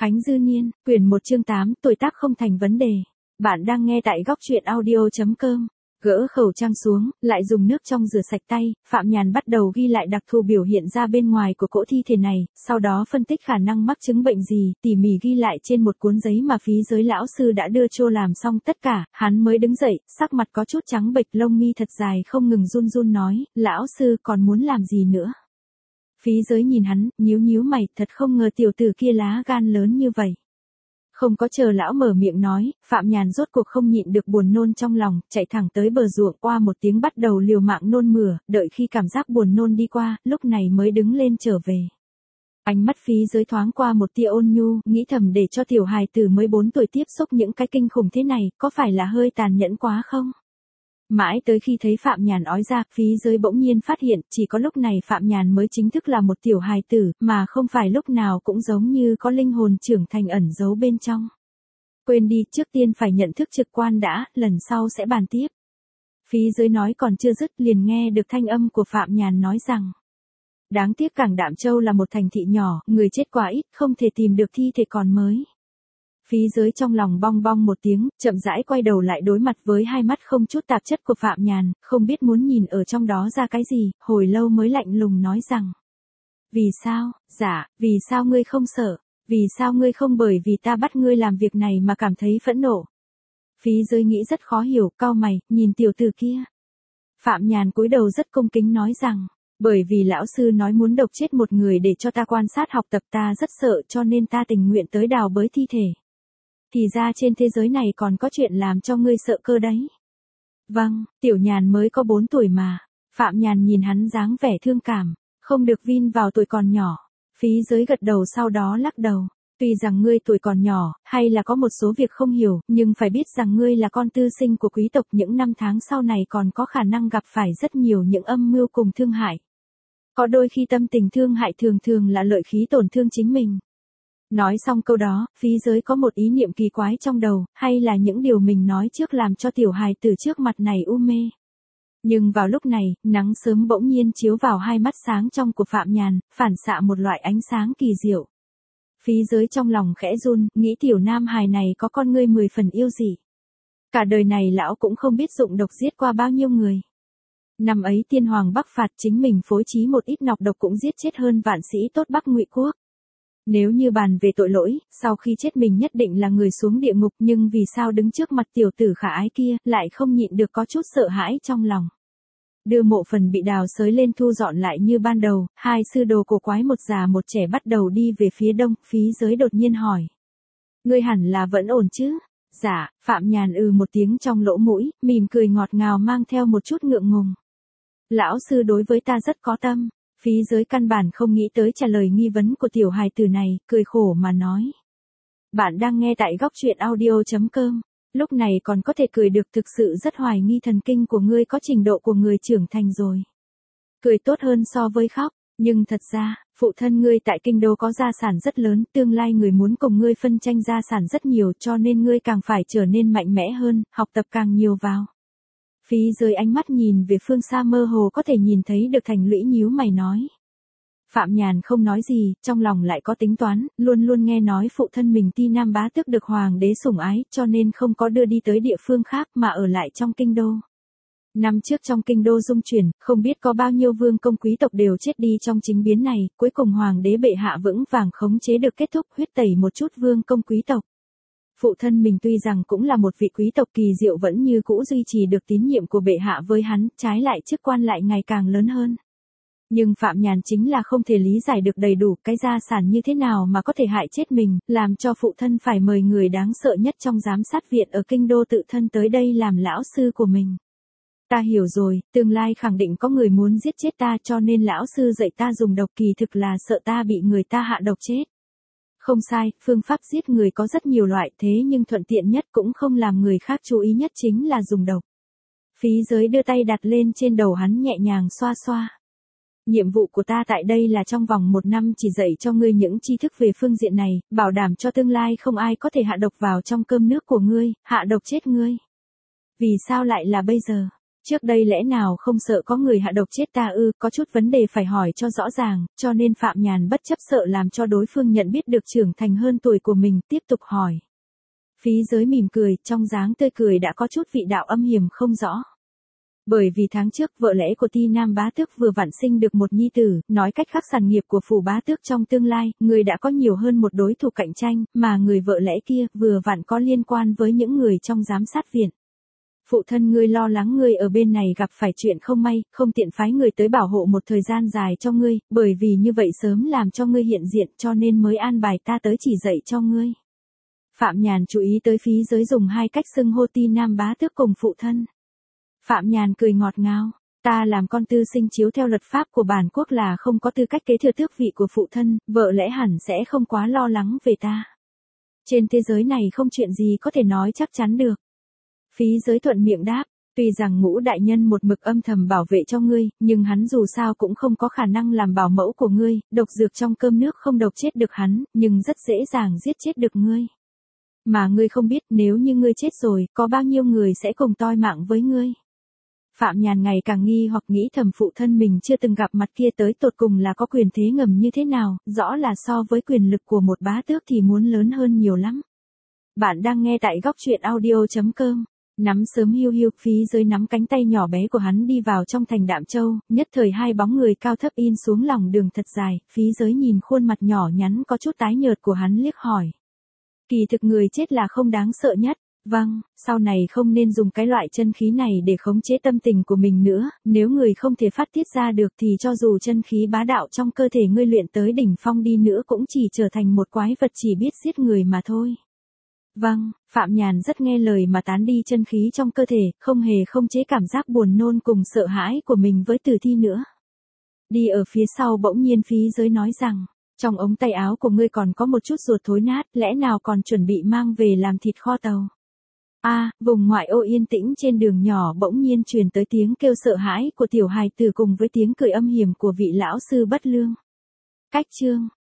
Khánh Dư Niên, quyển 1 chương 8, tuổi tác không thành vấn đề. Bạn đang nghe tại góc truyện audio.com. Gỡ khẩu trang xuống, lại dùng nước trong rửa sạch tay, Phạm Nhàn bắt đầu ghi lại đặc thù biểu hiện ra bên ngoài của cỗ thi thể này, sau đó phân tích khả năng mắc chứng bệnh gì, tỉ mỉ ghi lại trên một cuốn giấy mà phí giới lão sư đã đưa cho làm xong tất cả, hắn mới đứng dậy, sắc mặt có chút trắng bệch, lông mi thật dài không ngừng run run nói, lão sư còn muốn làm gì nữa. Phí giới nhìn hắn, nhíu nhíu mày, thật không ngờ tiểu tử kia lá gan lớn như vậy. Không có chờ lão mở miệng nói, Phạm Nhàn rốt cuộc không nhịn được buồn nôn trong lòng, chạy thẳng tới bờ ruộng, oa một tiếng bắt đầu liều mạng nôn mửa, đợi khi cảm giác buồn nôn đi qua, lúc này mới đứng lên trở về. Ánh mắt phí giới thoáng qua một tia ôn nhu, nghĩ thầm để cho tiểu hài tử mới 4 tuổi tiếp xúc những cái kinh khủng thế này, có phải là hơi tàn nhẫn quá không? Mãi tới khi thấy Phạm Nhàn ói ra, phí giới bỗng nhiên phát hiện, chỉ có lúc này Phạm Nhàn mới chính thức là một tiểu hài tử, mà không phải lúc nào cũng giống như có linh hồn trưởng thành ẩn giấu bên trong. Quên đi, trước tiên phải nhận thức trực quan đã, lần sau sẽ bàn tiếp. Phí giới nói còn chưa dứt, liền nghe được thanh âm của Phạm Nhàn nói rằng. Đáng tiếc Cảng Đạm Châu là một thành thị nhỏ, người chết quá ít, không thể tìm được thi thể còn mới. Phí giới trong lòng bong bong một tiếng, chậm rãi quay đầu lại đối mặt với hai mắt không chút tạp chất của Phạm Nhàn, không biết muốn nhìn ở trong đó ra cái gì, hồi lâu mới lạnh lùng nói rằng. Vì sao, dạ, vì sao ngươi không sợ, vì sao ngươi không bởi vì ta bắt ngươi làm việc này mà cảm thấy phẫn nộ. Phí giới nghĩ rất khó hiểu, cau mày, nhìn tiểu tử kia. Phạm Nhàn cúi đầu rất cung kính nói rằng. Bởi vì lão sư nói muốn độc chết một người để cho ta quan sát học tập, ta rất sợ cho nên ta tình nguyện tới đào bới thi thể. Thì ra trên thế giới này còn có chuyện làm cho ngươi sợ cơ đấy. Vâng, tiểu Nhàn mới có 4 tuổi mà. Phạm Nhàn nhìn hắn dáng vẻ thương cảm, không được vin vào tuổi còn nhỏ. Phí giới gật đầu sau đó lắc đầu. Tuy rằng ngươi tuổi còn nhỏ, hay là có một số việc không hiểu, nhưng phải biết rằng ngươi là con tư sinh của quý tộc, những năm tháng sau này còn có khả năng gặp phải rất nhiều những âm mưu cùng thương hại. Có đôi khi tâm tình thương hại thường thường là lợi khí tổn thương chính mình. Nói xong câu đó, phí giới có một ý niệm kỳ quái trong đầu, hay là những điều mình nói trước làm cho tiểu hài từ trước mặt này u mê. Nhưng vào lúc này, nắng sớm bỗng nhiên chiếu vào hai mắt sáng trong của Phạm Nhàn, phản xạ một loại ánh sáng kỳ diệu. Phí giới trong lòng khẽ run, nghĩ tiểu nam hài này có con ngươi 10 phần yêu dị. Cả đời này lão cũng không biết dụng độc giết qua bao nhiêu người. Năm ấy tiên hoàng Bắc phạt, chính mình phối trí một ít nọc độc cũng giết chết hơn vạn sĩ tốt Bắc Ngụy quốc. Nếu như bàn về tội lỗi, sau khi chết mình nhất định là người xuống địa ngục, nhưng vì sao đứng trước mặt tiểu tử khả ái kia, lại không nhịn được có chút sợ hãi trong lòng. Đưa mộ phần bị đào xới lên thu dọn lại như ban đầu, hai sư đồ cổ quái một già một trẻ bắt đầu đi về phía đông, phí giới đột nhiên hỏi. Ngươi hẳn là vẫn ổn chứ? Dạ, Phạm Nhàn một tiếng trong lỗ mũi, mỉm cười ngọt ngào mang theo một chút ngượng ngùng. Lão sư đối với ta rất có tâm. Phí giới căn bản không nghĩ tới trả lời nghi vấn của tiểu hài tử này, cười khổ mà nói. Bạn đang nghe tại góc truyện audio.com. Lúc này còn có thể cười được, thực sự rất hoài nghi thần kinh của ngươi có trình độ của người trưởng thành rồi. Cười tốt hơn so với khóc, nhưng thật ra, phụ thân ngươi tại kinh đô có gia sản rất lớn, tương lai người muốn cùng ngươi phân tranh gia sản rất nhiều, cho nên ngươi càng phải trở nên mạnh mẽ hơn, học tập càng nhiều vào. Phí giới ánh mắt nhìn về phương xa mơ hồ có thể nhìn thấy được Thành Lũy nhíu mày nói. Phạm Nhàn không nói gì, trong lòng lại có tính toán, luôn luôn nghe nói phụ thân mình Ti Nam bá tước được hoàng đế sủng ái, cho nên không có đưa đi tới địa phương khác mà ở lại trong kinh đô. Năm trước trong kinh đô dung chuyển, không biết có bao nhiêu vương công quý tộc đều chết đi trong chính biến này, cuối cùng hoàng đế bệ hạ vững vàng khống chế được, kết thúc huyết tẩy một chút vương công quý tộc. Phụ thân mình tuy rằng cũng là một vị quý tộc kỳ diệu vẫn như cũ duy trì được tín nhiệm của bệ hạ với hắn, trái lại chức quan lại ngày càng lớn hơn. Nhưng Phạm Nhàn chính là không thể lý giải được đầy đủ cái gia sản như thế nào mà có thể hại chết mình, làm cho phụ thân phải mời người đáng sợ nhất trong giám sát viện ở kinh đô tự thân tới đây làm lão sư của mình. Ta hiểu rồi, tương lai khẳng định có người muốn giết chết ta, cho nên lão sư dạy ta dùng độc, kỳ thực là sợ ta bị người ta hạ độc chết. Không sai, phương pháp giết người có rất nhiều loại, thế nhưng thuận tiện nhất cũng không làm người khác chú ý nhất chính là dùng độc. Phí giới đưa tay đặt lên trên đầu hắn nhẹ nhàng xoa xoa. Nhiệm vụ của ta tại đây là trong vòng 1 năm chỉ dạy cho ngươi những tri thức về phương diện này, bảo đảm cho tương lai không ai có thể hạ độc vào trong cơm nước của ngươi, hạ độc chết ngươi. Vì sao lại là bây giờ? Trước đây lẽ nào không sợ có người hạ độc chết ta ư, có chút vấn đề phải hỏi cho rõ ràng, cho nên Phạm Nhàn bất chấp sợ làm cho đối phương nhận biết được trưởng thành hơn tuổi của mình, tiếp tục hỏi. Phí Giới mỉm cười, trong dáng tươi cười đã có chút vị đạo âm hiểm không rõ. Bởi vì tháng trước vợ lẽ của Ti Nam Bá Tước vừa vặn sinh được một nhi tử, nói cách khác sản nghiệp của Phủ Bá Tước trong tương lai, người đã có nhiều hơn một đối thủ cạnh tranh, mà người vợ lẽ kia vừa vặn có liên quan với những người trong giám sát viện. Phụ thân ngươi lo lắng ngươi ở bên này gặp phải chuyện không may, không tiện phái người tới bảo hộ một thời gian dài cho ngươi, bởi vì như vậy sớm làm cho ngươi hiện diện cho nên mới an bài ta tới chỉ dạy cho ngươi. Phạm Nhàn chú ý tới Phí Giới dùng hai cách xưng hô Ti Nam Bá Tước cùng phụ thân. Phạm Nhàn cười ngọt ngào, ta làm con tư sinh chiếu theo luật pháp của bản quốc là không có tư cách kế thừa tước vị của phụ thân, vợ lẽ hẳn sẽ không quá lo lắng về ta. Trên thế giới này không chuyện gì có thể nói chắc chắn được. Phí Giới thuận miệng đáp, tuy rằng Ngũ đại nhân một mực âm thầm bảo vệ cho ngươi, nhưng hắn dù sao cũng không có khả năng làm bảo mẫu của ngươi, độc dược trong cơm nước không độc chết được hắn, nhưng rất dễ dàng giết chết được ngươi. Mà ngươi không biết nếu như ngươi chết rồi, có bao nhiêu người sẽ cùng toi mạng với ngươi. Phạm Nhàn ngày càng nghi hoặc nghĩ thầm phụ thân mình chưa từng gặp mặt kia tới tột cùng là có quyền thế ngầm như thế nào, rõ là so với quyền lực của một bá tước thì muốn lớn hơn nhiều lắm. Bạn đang nghe tại góc truyện audio.com. Nắm sớm hiu hiu, Phí Giới nắm cánh tay nhỏ bé của hắn đi vào trong thành Đạm Châu, nhất thời hai bóng người cao thấp in xuống lòng đường thật dài, Phí Giới nhìn khuôn mặt nhỏ nhắn có chút tái nhợt của hắn liếc hỏi. Kỳ thực người chết là không đáng sợ nhất. Vâng, sau này không nên dùng cái loại chân khí này để khống chế tâm tình của mình nữa, nếu người không thể phát tiết ra được thì cho dù chân khí bá đạo trong cơ thể ngươi luyện tới đỉnh phong đi nữa cũng chỉ trở thành một quái vật chỉ biết giết người mà thôi. Vâng, Phạm Nhàn rất nghe lời mà tán đi chân khí trong cơ thể, không hề không chế cảm giác buồn nôn cùng sợ hãi của mình với tử thi nữa. Đi ở phía sau bỗng nhiên Phí Giới nói rằng, trong ống tay áo của ngươi còn có một chút ruột thối nát, lẽ nào còn chuẩn bị mang về làm thịt kho tàu. Vùng ngoại ô yên tĩnh trên đường nhỏ bỗng nhiên truyền tới tiếng kêu sợ hãi của tiểu hài tử cùng với tiếng cười âm hiểm của vị lão sư bất lương. Cách chương